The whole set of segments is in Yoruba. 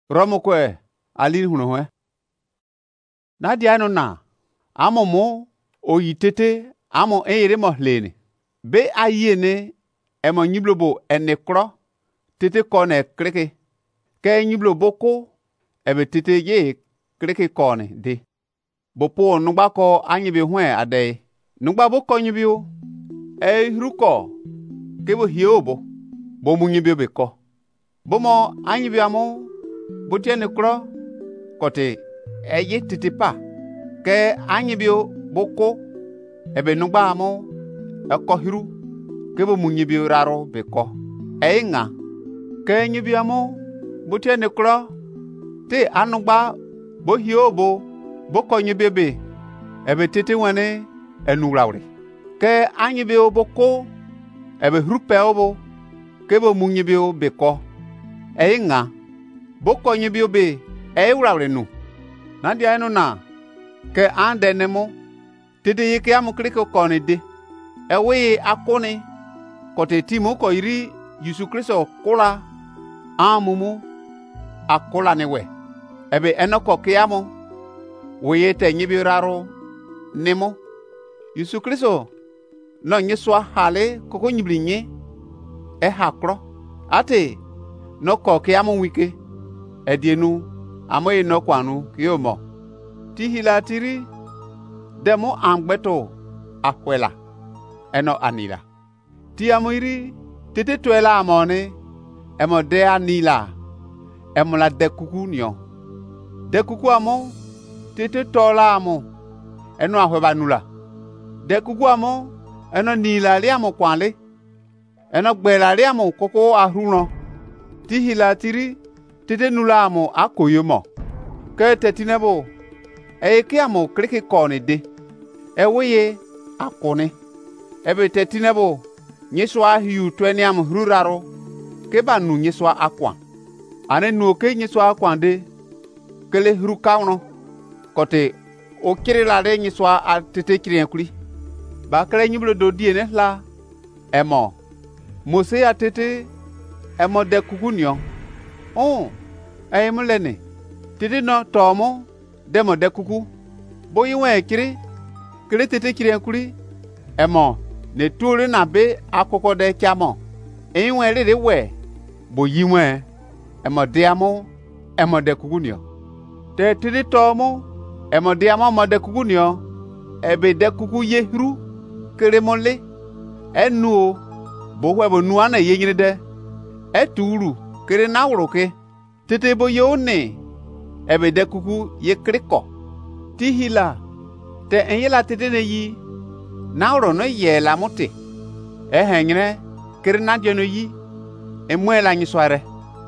Romo kwe alin huno na diano na amo mo oyitete amo eyire mo hlene be ayene emo nyiblobo enekro tete kone kreke ke nyiblobo ko ebe tete ye kreke kone de bopo nugba ko anyibi hwe ade nugba bo ko nyibio ruko ke bo hiobo bo munyibio be ko bomo anyibi amo botiene kro kote eye tete pa ke anyibio boko ebe nugba amo ekohiru ke bo munyibio raro be ko nga ke nyibio amo botiene kro te anugba bo hiobo boko nyibio be ebe tete wane enugrawre ke anyibio boko ebe hrupe obo ke bo munyibio be ko nga boko nyibio be ewrawre nu na dia enu na ke ande nemo tete yike amu kriko kone de ewe akone kote timu ko iri Yesu Kristo kula amumu akola newe ebe enoko kiamo weyete nyibiraro nemo Yesu Kristo no nyiswa hale koko nyiblinye hakro ate no ko kiamo wike edienu amoye no kwanu kiyomo tihila tiri demo angbeto akwela eno anila ti amoiri tete twela amone emo de anila emo la dekuku nyo dekuku amo tete tola amo eno ahweba nula dekuku amo eno nila li amo kwale eno gbela li amo koko ahuno tihila tiri tete nula amo akoyomo ke tetinebo eke amo kreke kone de eweye akone ebe tetinebo nyeswa hiu tweni amo hruraro ke banu nyeswa akwa ane nuoke nyeswa akwa de kele hru kauno kote o kirila de nyeswa a tete kirienkuri ba kele nyiblo do diene la emo mose a tete emo de kukunyo mulene tete no tomo demo de kuku boyi wen kire tete kirienkuri emo ne turi na be akoko de kiamo wen rere we boyi wen emo de amo emo de kukunyo te tete tomo emo de amo mo de kukunyo ebe de kuku yehru kere mole enu bo hwe bo nu ana yenyine de eturu kere na wuruke tete bo yone ebe de kuku ye kriko tihila te enyela tete ne yi na wuro no ye la muti henyre kere na je no yi emwela nyisware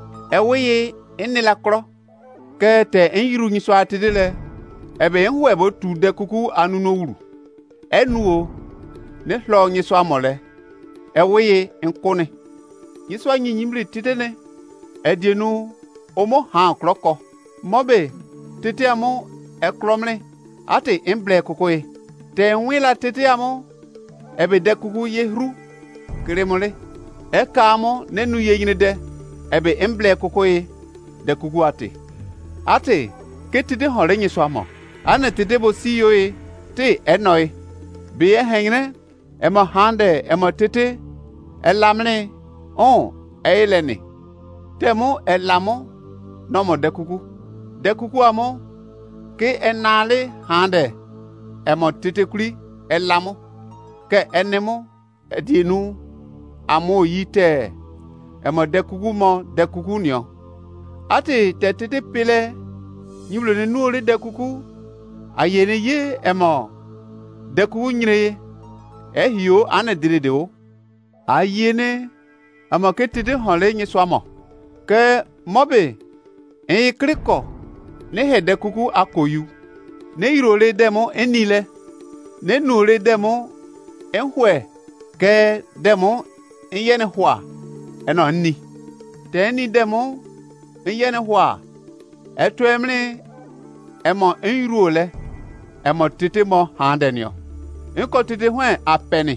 eweye enela kro ke te enyiru nyiswa tete le ebe enwe bo tu de kuku anu no wuru enuo ne hlo nyiswa mole eweye enkone nyiswa nyinyimri tete ne edienu omo ha kroko mobe tete amo ekromle ate emble kokoe te nwila tete amo ebe de kuku yehru kremole ekamo nenu yeyine de ebe emble kokoe de kuku ate ketide hore nyiso amo ane tete bo siyoe te enoi be ehengre emo hande emo tete elamne eileni temo elamo nomo de kuku amo ke enale hande emo tete kuli elamo ke enemo edienu amo yite emo de kuku nyo ate tete pele nyiblo ne nuole de kuku ayene ye emo de kuku nyire ehio ane direde ayene amo ke tete hole nyiswamo ke mobe kriko ne hede kuku akoyu ne irole demo enile ne nule demo enhwe ke demo yene hwa eno ni te ni demo yene hwa etwemle emo irole emo tete mo handenyo enko tete hwe apeni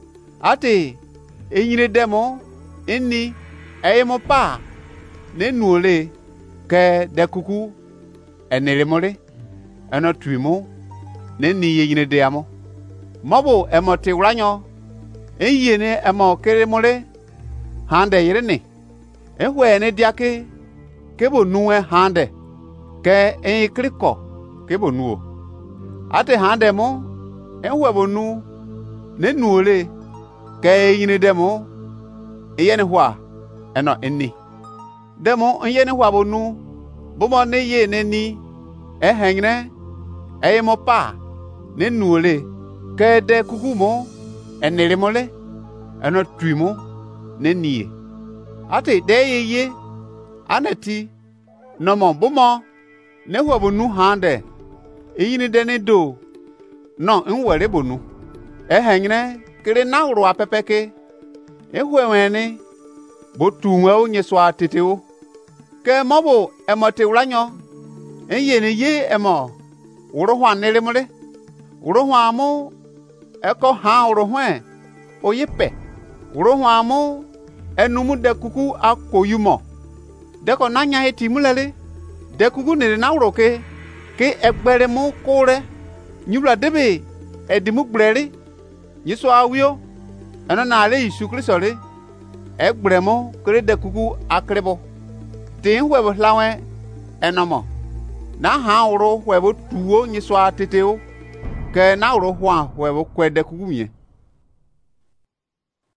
ate enyire demo enni eyemo pa ne nule ke de kuku eniremore eno tuimo ne ni yeyine de amo mobo emote wranyo eyene emo keremore hande yirene ehwe ne diake kebo nuwe hande ke kriko kebo nuo ate hande mo ehwe bonu ne nuole ke yine demo yene hwa eno enni demo yene hwa bonu bomo ne ye ne ni ehengne eyemo pa ne nuole ke de kukumo eniremole eno tuimo ne nie ate de ye anati nomo bomo ne hwa bonu hande eyini de ne do no nwere bonu ehengne kire nawro apepeke ehwenwene botunwe onye swa teteo ke mobo emote wranyo eyene ye emo urohwa nirimure urohwa mu eko ha urohwe oyepe urohwa mu enumu de kuku akoyumo deko nanya hetimulele de kuku nire nawro ke egbere mu kore nyubla debe edimu gbrere yiso awio eno na ale Yesu Kristo le egbere mu kere de kuku akrebo tin hwebo hlawe enomo na ha uro hwebo tuwo nyiso ateteo ke na uro hwa hwebo kwede kuku mie